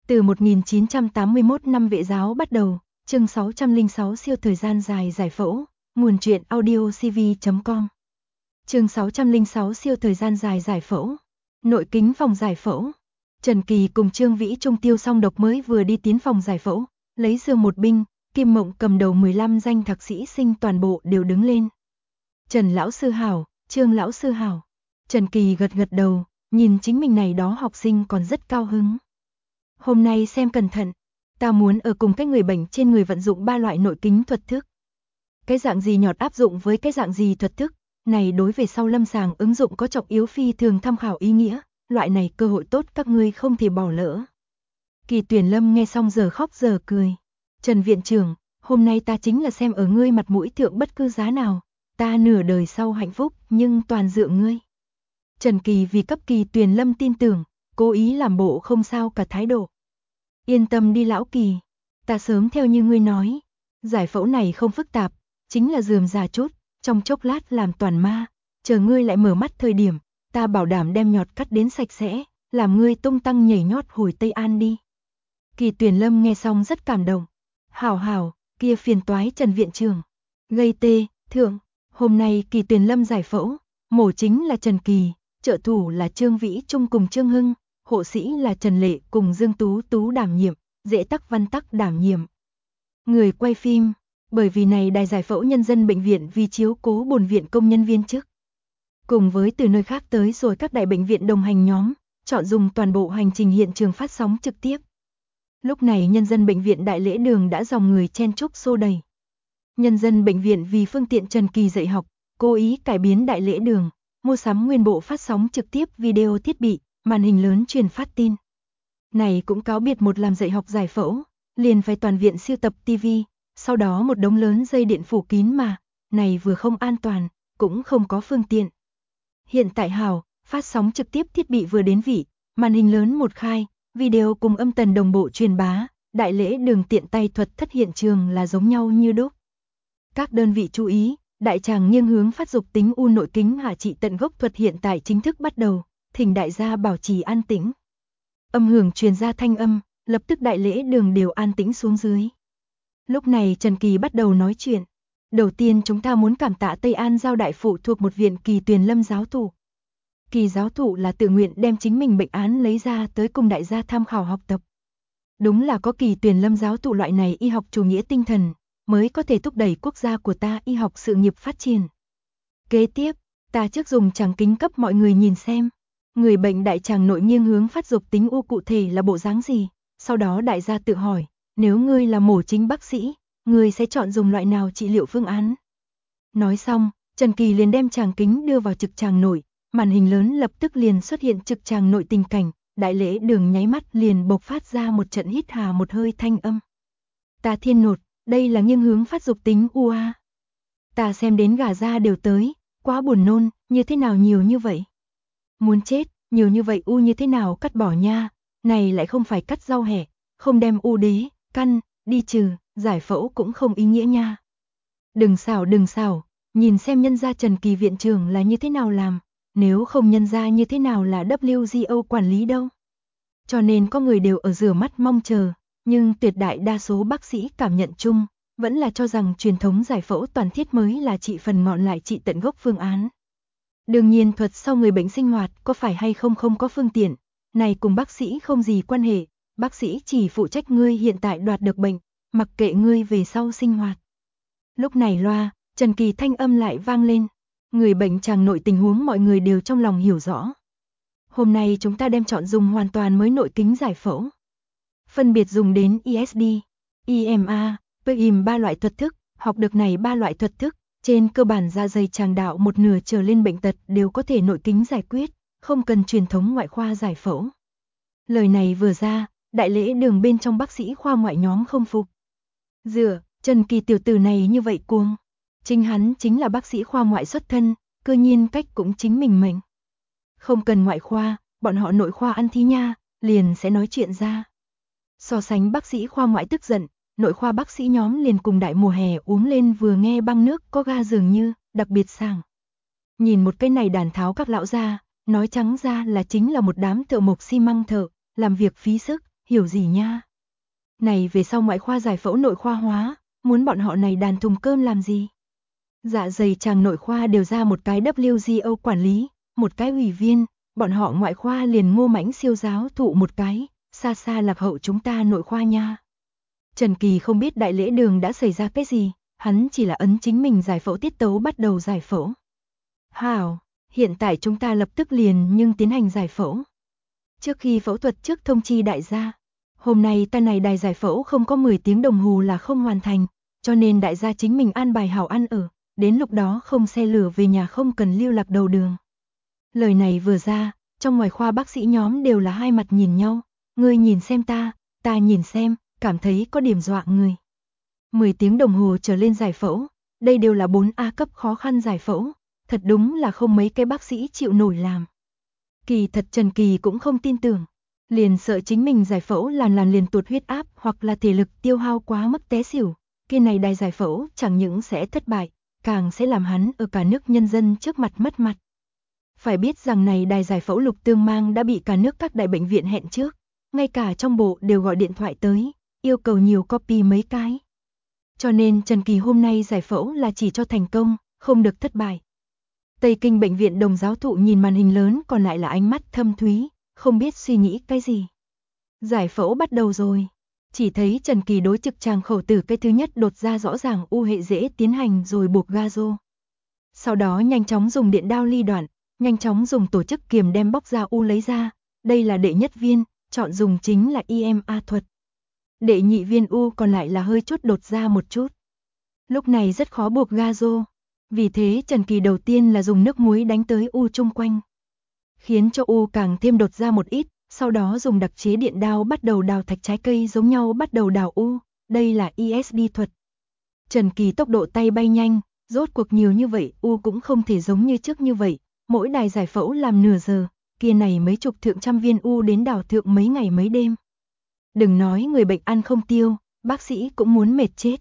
Từ 1981 năm Vệ giáo bắt đầu, chương 606 siêu thời gian dài giải phẫu, nguồn truyện audio cv.com. Chương 606 siêu thời gian dài giải phẫu, nội kính phòng giải phẫu. Trần Kỳ cùng Trương Vĩ Trung tiêu xong độc mới vừa đi tiến phòng giải phẫu, lấy giường một binh, Kim Mộng cầm đầu 15 danh thạc sĩ sinh toàn bộ đều đứng lên. Trần lão sư hảo, Trương lão sư hảo. Trần Kỳ gật gật đầu, nhìn chính mình này đó học sinh còn rất cao hứng. Hôm nay xem cẩn thận, ta muốn ở cùng các người bệnh trên người vận dụng 3 loại nội kính thuật thức. Cái dạng gì nhọt áp dụng với cái dạng gì thuật thức, này đối về sau lâm sàng ứng dụng có trọng yếu phi thường tham khảo ý nghĩa, loại này cơ hội tốt các ngươi không thể bỏ lỡ. Kỳ Tuyển Lâm nghe xong giờ khóc giờ cười. Trần viện trưởng, hôm nay ta chính là xem ở ngươi mặt mũi thượng bất cứ giá nào, ta nửa đời sau hạnh phúc nhưng toàn dựa ngươi. Trần Kỳ vì cấp Kỳ Tuyển Lâm tin tưởng, cố ý làm bộ không sao cả thái độ. Yên tâm đi lão Kỳ, ta sớm theo như ngươi nói, giải phẫu này không phức tạp, chính là rườm rà chút, trong chốc lát làm toàn ma, chờ ngươi lại mở mắt thời điểm, ta bảo đảm đem nhọt cắt đến sạch sẽ, làm ngươi tung tăng nhảy nhót hồi Tây An đi. Kỳ Tuyển Lâm nghe xong rất cảm động. Hảo hảo, kia phiền toái Trần viện trưởng. Gây tê, thượng, hôm nay Kỳ Tuyển Lâm giải phẫu, mổ chính là Trần Kỳ, trợ thủ là Trương Vĩ Trung cùng Trương Hưng, hộ sĩ là Trần Lệ cùng Dương Tú Tú đảm nhiệm, Dễ Tắc Văn Tắc đảm nhiệm. Người quay phim, bởi vì này đài giải phẫu nhân dân bệnh viện vì chiếu cố bổn viện công nhân viên chức. Cùng với từ nơi khác tới rồi các đại bệnh viện đồng hành nhóm, chọn dùng toàn bộ hành trình hiện trường phát sóng trực tiếp. Lúc này nhân dân bệnh viện Đại Lễ Đường đã dòng người chen chúc xô đầy. Nhân dân bệnh viện vì phương tiện Trần Kỳ dạy học, cố ý cải biến Đại Lễ Đường, mua sắm nguyên bộ phát sóng trực tiếp video thiết bị, màn hình lớn truyền phát tin. Này cũng cáo biệt một làm dạy học giải phẫu, liền phải toàn viện siêu tập TV, sau đó một đống lớn dây điện phủ kín mà, này vừa không an toàn, cũng không có phương tiện. Hiện tại hào, phát sóng trực tiếp thiết bị vừa đến vị, màn hình lớn một khai, video cùng âm tần đồng bộ truyền bá, Đại Lễ Đường tiện tay thuật thất hiện trường là giống nhau như đúc. Các đơn vị chú ý, đại tràng nghiêng hướng phát dục tính u nội kính hạ trị tận gốc thuật hiện tại chính thức bắt đầu, thỉnh đại gia bảo trì an tĩnh. Âm hưởng truyền ra thanh âm, lập tức Đại Lễ Đường đều an tĩnh xuống dưới. Lúc này Trần Kỳ bắt đầu nói chuyện. Đầu tiên chúng ta muốn cảm tạ Tây An Giao đại phụ thuộc một viện Kỳ Tuyển Lâm giáo thụ. Kỳ giáo thụ là tự nguyện đem chính mình bệnh án lấy ra tới cùng đại gia tham khảo học tập. Đúng là có Kỳ Tuyển Lâm giáo thụ loại này y học chủ nghĩa tinh thần, mới có thể thúc đẩy quốc gia của ta y học sự nghiệp phát triển. Kế tiếp, ta trước dùng tràng kính cấp mọi người nhìn xem, người bệnh đại tràng nội nghiêng hướng phát dục tính u cụ thể là bộ dáng gì, sau đó đại gia tự hỏi, nếu ngươi là mổ chính bác sĩ, ngươi sẽ chọn dùng loại nào trị liệu phương án. Nói xong, Trần Kỳ liền đem tràng kính đưa vào trực tràng nội, màn hình lớn lập tức liền xuất hiện trực tràng nội tình cảnh, Đại Lễ Đường nháy mắt liền bộc phát ra một trận hít hà một hơi thanh âm. Ta thiên nột, đây là nghiêng hướng phát dục tính u a. Ta xem đến gà da đều tới, quá buồn nôn, như thế nào nhiều như vậy? Muốn chết, nhiều như vậy u như thế nào cắt bỏ nha, này lại không phải cắt rau hẹ, không đem u đế, căn, đi trừ, giải phẫu cũng không ý nghĩa nha. Đừng xảo, nhìn xem nhân gia Trần Kỳ viện trưởng là như thế nào làm, nếu không nhân gia như thế nào là WGO quản lý đâu. Cho nên có người đều ở rửa mắt mong chờ, nhưng tuyệt đại đa số bác sĩ cảm nhận chung, vẫn là cho rằng truyền thống giải phẫu toàn thiết mới là trị phần ngọn lại trị tận gốc phương án. Đương nhiên thuật sau người bệnh sinh hoạt có phải hay không có phương tiện, này cùng bác sĩ không gì quan hệ, bác sĩ chỉ phụ trách ngươi hiện tại đoạt được bệnh, mặc kệ ngươi về sau sinh hoạt. Lúc này loa, Trần Kỳ thanh âm lại vang lên, người bệnh tràng nội tình huống mọi người đều trong lòng hiểu rõ. Hôm nay chúng ta đem chọn dùng hoàn toàn mới nội kính giải phẫu. Phân biệt dùng đến ISD, IMA, PIM 3 loại thuật thức, học được này 3 loại thuật thức, trên cơ bản dạ dày tràng đạo một nửa trở lên bệnh tật đều có thể nội kính giải quyết, không cần truyền thống ngoại khoa giải phẫu. Lời này vừa ra, Đại Lễ Đường bên trong bác sĩ khoa ngoại nhóm không phục. Dựa, Trần Kỳ tiểu tử này như vậy cuồng. Chính hắn chính là bác sĩ khoa ngoại xuất thân, cơ nhiên cách cũng chính mình mệnh. Không cần ngoại khoa, bọn họ nội khoa ăn thí nha, liền sẽ nói chuyện ra. So sánh bác sĩ khoa ngoại tức giận, nội khoa bác sĩ nhóm liền cùng đại mùa hè uống lên vừa nghe băng nước có ga dường như, đặc biệt sảng. Nhìn một cái này đàn tháo các lão ra, nói trắng ra là chính là một đám thợ mộc xi măng thợ, làm việc phí sức, hiểu gì nha. Này về sau ngoại khoa giải phẫu nội khoa hóa, muốn bọn họ này đàn thùng cơm làm gì? Dạ dày chàng nội khoa đều ra một cái WGO quản lý, một cái ủy viên, bọn họ ngoại khoa liền Ngô Mãnh siêu giáo thụ một cái, xa xa lạc hậu chúng ta nội khoa nha. Trần Kỳ không biết đại lễ đường đã xảy ra cái gì, hắn chỉ là ấn chính mình giải phẫu tiết tấu bắt đầu giải phẫu. Hảo, hiện tại chúng ta lập tức liền nhưng tiến hành giải phẫu. Trước khi phẫu thuật trước thông chi đại gia, hôm nay ta này đài giải phẫu không có 10 tiếng đồng hồ là không hoàn thành, cho nên đại gia chính mình an bài hảo ăn ở, đến lúc đó không xe lửa về nhà không cần lưu lạc đầu đường. Lời này vừa ra, trong ngoài khoa bác sĩ nhóm đều là hai mặt nhìn nhau, ngươi nhìn xem ta nhìn xem, cảm thấy có điểm dọa người. 10 tiếng đồng hồ trở lên giải phẫu, đây đều là 4A cấp khó khăn giải phẫu, thật đúng là không mấy cái bác sĩ chịu nổi làm. Kỳ thật Trần Kỳ cũng không tin tưởng, liền sợ chính mình giải phẫu làm liền tụt huyết áp hoặc là thể lực tiêu hao quá mức té xỉu, kia này đài giải phẫu chẳng những sẽ thất bại, càng sẽ làm hắn ở cả nước nhân dân trước mặt mất mặt. Phải biết rằng này đài giải phẫu Lục Tương Mang đã bị cả nước các đại bệnh viện hẹn trước, ngay cả trong bộ đều gọi điện thoại tới, yêu cầu nhiều copy mấy cái. Cho nên Trần Kỳ hôm nay giải phẫu là chỉ cho thành công, không được thất bại. Tây Kinh bệnh viện Đồng giáo thụ nhìn màn hình lớn còn lại là ánh mắt thâm thúy, không biết suy nghĩ cái gì. Giải phẫu bắt đầu rồi. Chỉ thấy Trần Kỳ đối trực tràng khẩu tử cái thứ nhất đột ra rõ ràng u hệ dễ tiến hành rồi buộc ga rô. Sau đó nhanh chóng dùng điện đao ly đoạn, nhanh chóng dùng tổ chức kiềm đem bóc ra u lấy ra. Đây là đệ nhất viên, chọn dùng chính là IMA thuật. Đệ nhị viên u còn lại là hơi chút đột ra một chút. Lúc này rất khó buộc ga rô. Vì thế Trần Kỳ đầu tiên là dùng nước muối đánh tới u chung quanh, khiến cho u càng thêm đột ra một ít, sau đó dùng đặc chế điện đao bắt đầu đào thạch trái cây giống nhau bắt đầu đào u, đây là ESD thuật. Trần Kỳ tốc độ tay bay nhanh, rốt cuộc nhiều như vậy u cũng không thể giống như trước như vậy, mỗi đài giải phẫu làm nửa giờ, kia này mấy chục thượng trăm viên u đến đào thượng mấy ngày mấy đêm. Đừng nói người bệnh ăn không tiêu, bác sĩ cũng muốn mệt chết.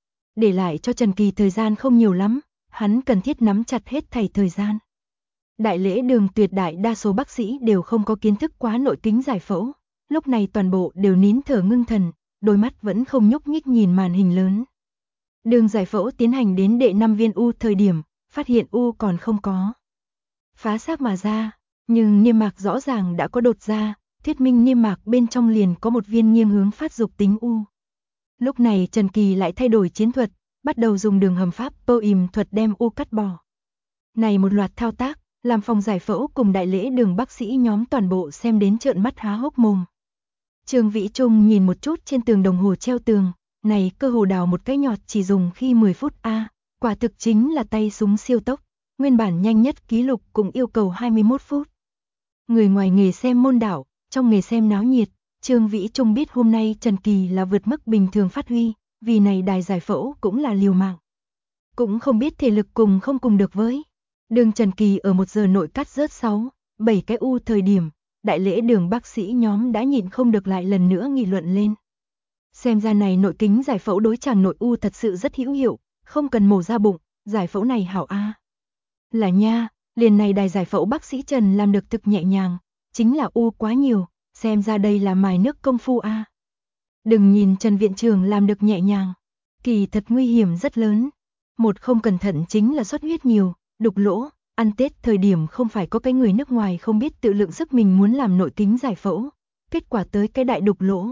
Để lại cho Trần Kỳ thời gian không nhiều lắm, hắn cần thiết nắm chặt hết thảy thời gian. Đại lễ đường tuyệt đại đa số bác sĩ đều không có kiến thức quá nội kính giải phẫu, lúc này toàn bộ đều nín thở ngưng thần, đôi mắt vẫn không nhúc nhích nhìn màn hình lớn. Đường giải phẫu tiến hành đến đệ 5 viên u thời điểm, phát hiện u còn không có phá xác mà ra, nhưng niêm mạc rõ ràng đã có đột ra, thuyết minh niêm mạc bên trong liền có một viên nghiêng hướng phát dục tính u. Lúc này Trần Kỳ lại thay đổi chiến thuật, bắt đầu dùng đường hầm pháp POIM thuật đem u cắt bỏ. Này một loạt thao tác, làm phòng giải phẫu cùng đại lễ đường bác sĩ nhóm toàn bộ xem đến trợn mắt há hốc mồm. Trương Vĩ Trung nhìn một chút trên tường đồng hồ treo tường, này cơ hồ đào một cái nhọt chỉ dùng khi 10 phút a, quả thực chính là tay súng siêu tốc, nguyên bản nhanh nhất ký lục cũng yêu cầu 21 phút. Người ngoài nghề xem môn đạo, trong nghề xem náo nhiệt, Trương Vĩ Trung biết hôm nay Trần Kỳ là vượt mức bình thường phát huy, vì này đài giải phẫu cũng là liều mạng. Cũng không biết thể lực cùng không cùng được với. Đường Trần Kỳ ở 1 giờ nội cắt rớt 6, 7 cái u thời điểm, đại lễ đường bác sĩ nhóm đã nhịn không được lại lần nữa nghị luận lên. Xem ra này nội kính giải phẫu đối chàng nội u thật sự rất hữu hiệu, không cần mổ ra bụng, giải phẫu này hảo a. Là nha, liền này đài giải phẫu bác sĩ Trần làm được thực nhẹ nhàng, chính là u quá nhiều, xem ra đây là mài nước công phu a. Đừng nhìn Trần viện trưởng làm được nhẹ nhàng, kỳ thật nguy hiểm rất lớn. Một không cẩn thận chính là xuất huyết nhiều, đục lỗ, ăn Tết thời điểm không phải có cái người nước ngoài không biết tự lượng sức mình muốn làm nội kính giải phẫu, kết quả tới cái đại đục lỗ.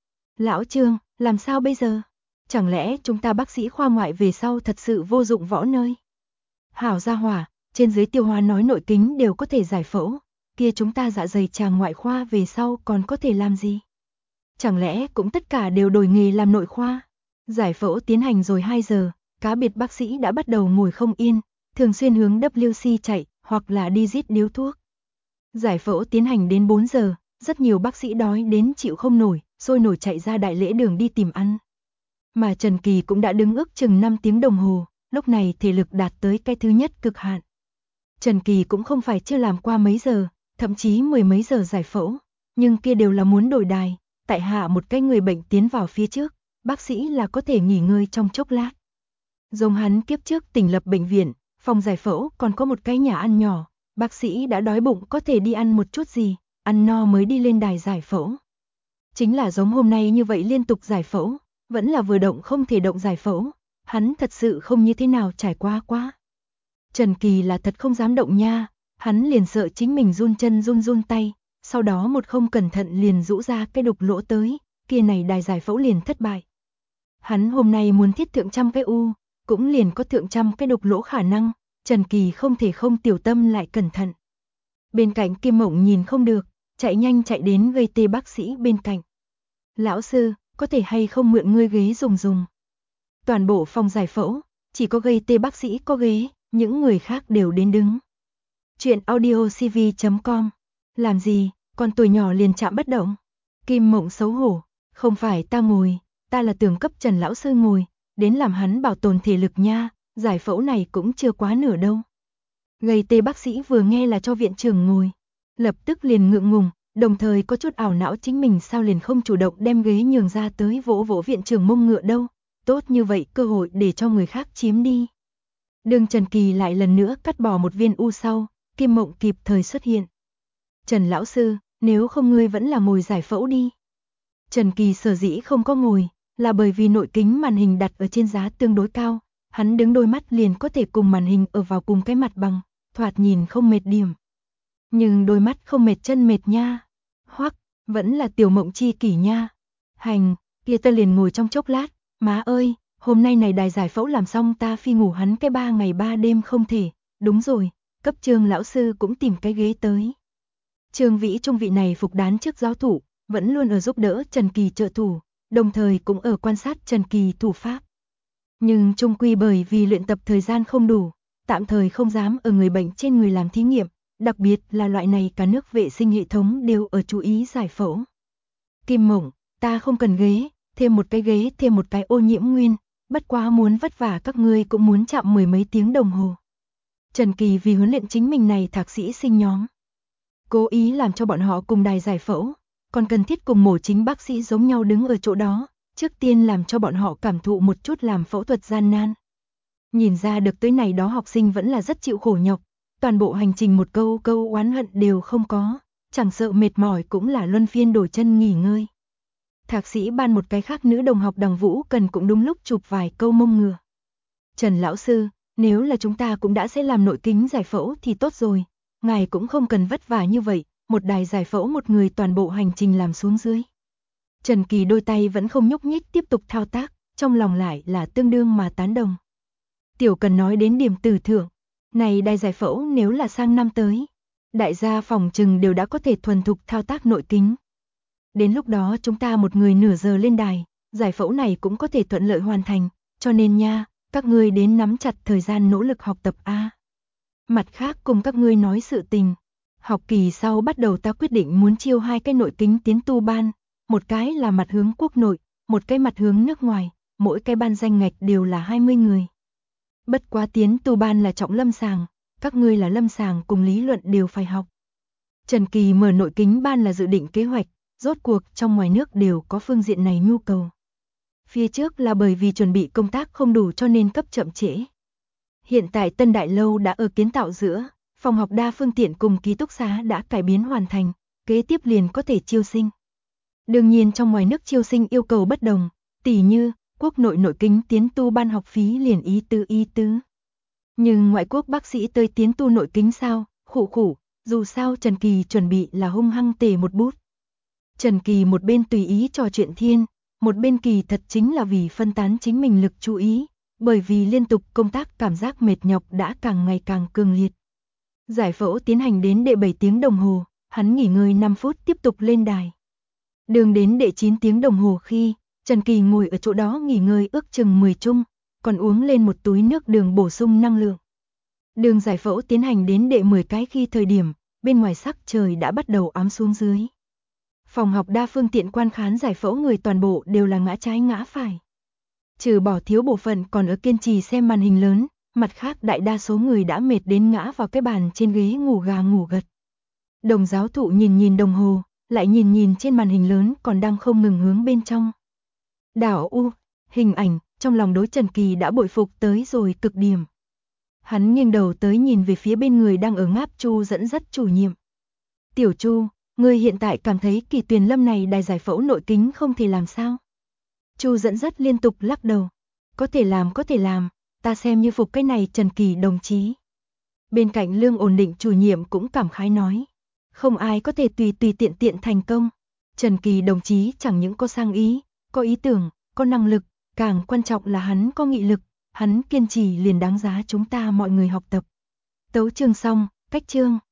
Lão Trương, làm sao bây giờ? Chẳng lẽ chúng ta bác sĩ khoa ngoại về sau thật sự vô dụng võ nơi? Hảo gia hỏa, trên dưới tiêu hóa nói nội kính đều có thể giải phẫu, kia chúng ta dạ dày tràng ngoại khoa về sau còn có thể làm gì? Chẳng lẽ cũng tất cả đều đổi nghề làm nội khoa? Giải phẫu tiến hành rồi 2 giờ, cá biệt bác sĩ đã bắt đầu ngồi không yên, thường xuyên hướng WC chạy, hoặc là đi rít điếu thuốc. Giải phẫu tiến hành đến 4 giờ, rất nhiều bác sĩ đói đến chịu không nổi, sôi nổi chạy ra đại lễ đường đi tìm ăn. Mà Trần Kỳ cũng đã đứng ước chừng 5 tiếng đồng hồ, lúc này thể lực đạt tới cái thứ nhất cực hạn. Trần Kỳ cũng không phải chưa làm qua mấy giờ, thậm chí 10 mấy giờ giải phẫu, nhưng kia đều là muốn đổi đài, tại hạ một cái người bệnh tiến vào phía trước, bác sĩ là có thể nghỉ ngơi trong chốc lát. Giống hắn kiếp trước tỉnh lập bệnh viện, phòng giải phẫu còn có một cái nhà ăn nhỏ, bác sĩ đã đói bụng có thể đi ăn một chút gì, ăn no mới đi lên đài giải phẫu. Chính là giống hôm nay như vậy liên tục giải phẫu, vẫn là vừa động không thể động giải phẫu, hắn thật sự không như thế nào trải qua quá. Trần Kỳ là thật không dám động nha, hắn liền sợ chính mình run chân run tay, sau đó một không cẩn thận liền rũ ra cái đục lỗ tới, kia này đài giải phẫu liền thất bại. Hắn hôm nay muốn thiết thượng trăm cái u, cũng liền có thượng trăm cái đục lỗ khả năng, Trần Kỳ không thể không tiểu tâm lại cẩn thận. Bên cạnh Kim Mộng nhìn không được, chạy nhanh chạy đến gây tê bác sĩ bên cạnh. Lão sư, có thể hay không mượn ngươi ghế dùng. Toàn bộ phòng giải phẫu, chỉ có gây tê bác sĩ có ghế, những người khác đều đến đứng. Chuyện audiocv.com. Làm gì, con tuổi nhỏ liền chạm bất động. Kim Mộng xấu hổ, không phải ta ngồi, ta là tưởng cấp Trần lão sư ngồi, đến làm hắn bảo tồn thể lực nha, giải phẫu này cũng chưa quá nửa đâu. Gây tê bác sĩ vừa nghe là cho viện trưởng ngồi, lập tức liền ngượng ngùng, đồng thời có chút ảo não chính mình sao liền không chủ động đem ghế nhường ra tới vỗ vỗ viện trưởng mông ngựa đâu, tốt như vậy cơ hội để cho người khác chiếm đi. Đường Trần Kỳ lại lần nữa cắt bỏ một viên u sau, Kim Mộng kịp thời xuất hiện. Trần lão sư, nếu không ngươi vẫn là ngồi giải phẫu đi. Trần Kỳ sở dĩ không có ngồi, là bởi vì nội kính màn hình đặt ở trên giá tương đối cao, hắn đứng đôi mắt liền có thể cùng màn hình ở vào cùng cái mặt bằng, thoạt nhìn không mệt điểm. Nhưng đôi mắt không mệt chân mệt nha. Hoặc, vẫn là Tiểu Mộng chi kỷ nha. Hành, kia ta liền ngồi trong chốc lát, má ơi, hôm nay này đài giải phẫu làm xong ta phi ngủ hắn cái 3 ngày 3 đêm không thể, đúng rồi, cấp Trương lão sư cũng tìm cái ghế tới. Trương Vĩ Trung vị này phục đán trước giáo thủ, vẫn luôn ở giúp đỡ Trần Kỳ trợ thủ, đồng thời cũng ở quan sát Trần Kỳ thủ pháp. Nhưng chung quy bởi vì luyện tập thời gian không đủ, tạm thời không dám ở người bệnh trên người làm thí nghiệm, đặc biệt là loại này cả nước vệ sinh hệ thống đều ở chú ý giải phẫu. Kim Mộng, ta không cần ghế, thêm một cái ghế, thêm một cái ô nhiễm nguyên, bất quá muốn vất vả các ngươi cũng muốn chạm mười mấy tiếng đồng hồ. Trần Kỳ vì huấn luyện chính mình này thạc sĩ sinh nhóm, cố ý làm cho bọn họ cùng đài giải phẫu, còn cần thiết cùng mổ chính bác sĩ giống nhau đứng ở chỗ đó, trước tiên làm cho bọn họ cảm thụ một chút làm phẫu thuật gian nan. Nhìn ra được tới này đó học sinh vẫn là rất chịu khổ nhọc, toàn bộ hành trình một câu oán hận đều không có, chẳng sợ mệt mỏi cũng là luân phiên đổi chân nghỉ ngơi. Thạc sĩ ban một cái khác nữ đồng học Đằng Vũ Cần cũng đúng lúc chụp vài câu mông ngựa. Trần lão sư, nếu là chúng ta cũng đã sẽ làm nội kính giải phẫu thì tốt rồi, ngài cũng không cần vất vả như vậy, một đài giải phẫu một người toàn bộ hành trình làm xuống dưới. Trần Kỳ đôi tay vẫn không nhúc nhích tiếp tục thao tác, trong lòng lại là tương đương mà tán đồng. Tiểu Cần nói đến điểm tử thưởng, này đài giải phẫu nếu là sang năm tới, đại gia phòng trừng đều đã có thể thuần thục thao tác nội kính. Đến lúc đó chúng ta một người nửa giờ lên đài, giải phẫu này cũng có thể thuận lợi hoàn thành, cho nên nha, các ngươi đến nắm chặt thời gian nỗ lực học tập a. Mặt khác cùng các ngươi nói sự tình, học kỳ sau bắt đầu ta quyết định muốn chiêu 2 cái nội kính tiến tu ban, một cái là mặt hướng quốc nội, một cái mặt hướng nước ngoài, mỗi cái ban danh ngạch đều là 20 người. Bất quá tiến tu ban là trọng lâm sàng, các ngươi là lâm sàng cùng lý luận đều phải học. Trần Kỳ mở nội kính ban là dự định kế hoạch, rốt cuộc trong ngoài nước đều có phương diện này nhu cầu. Phía trước là bởi vì chuẩn bị công tác không đủ cho nên cấp chậm trễ. Hiện tại Tân Đại Lâu đã ở kiến tạo giữa, phòng học đa phương tiện cùng ký túc xá đã cải biến hoàn thành, kế tiếp liền có thể chiêu sinh. Đương nhiên trong ngoài nước chiêu sinh yêu cầu bất đồng, tỉ như quốc nội nội kính tiến tu ban học phí liền ý tứ. Nhưng ngoại quốc bác sĩ tới tiến tu nội kính sao, khủ, dù sao Trần Kỳ chuẩn bị là hung hăng tề một bút. Trần Kỳ một bên tùy ý trò chuyện thiên, một bên kỳ thật chính là vì phân tán chính mình lực chú ý, bởi vì liên tục công tác cảm giác mệt nhọc đã càng ngày càng cường liệt. Giải phẫu tiến hành đến đệ 7 tiếng đồng hồ, hắn nghỉ ngơi 5 phút tiếp tục lên đài. Đường đến đệ 9 tiếng đồng hồ khi, Trần Kỳ ngồi ở chỗ đó nghỉ ngơi ước chừng 10 chung, còn uống lên một túi nước đường bổ sung năng lượng. Đường giải phẫu tiến hành đến đệ 10 cái khi thời điểm, bên ngoài sắc trời đã bắt đầu ám xuống dưới. Phòng học đa phương tiện quan khán giải phẫu người toàn bộ đều là ngã trái ngã phải. Trừ bỏ thiếu bộ phận còn ở kiên trì xem màn hình lớn, mặt khác đại đa số người đã mệt đến ngã vào cái bàn trên ghế ngủ gà ngủ gật. Đồng giáo thụ nhìn đồng hồ, lại nhìn trên màn hình lớn còn đang không ngừng hướng bên trong. Đảo hình ảnh, trong lòng đối Trần Kỳ đã bội phục tới rồi cực điểm. Hắn nghiêng đầu tới nhìn về phía bên người đang ở ngáp Chu dẫn dắt chủ nhiệm. Tiểu Chu, Ngươi hiện tại cảm thấy Kỳ Tuyền Lâm này đài giải phẫu nội kính không thể làm sao? Chu Dẫn Dắt liên tục lắc đầu. Có thể làm, ta xem như phục cái này Trần Kỳ đồng chí. Bên cạnh Lương Ổn Định chủ nhiệm cũng cảm khái nói. Không ai có thể tùy tiện thành công. Trần Kỳ đồng chí chẳng những có sang ý, có ý tưởng, có năng lực, càng quan trọng là hắn có nghị lực, hắn kiên trì liền đáng giá chúng ta mọi người học tập. Tấu chương xong, cách chương.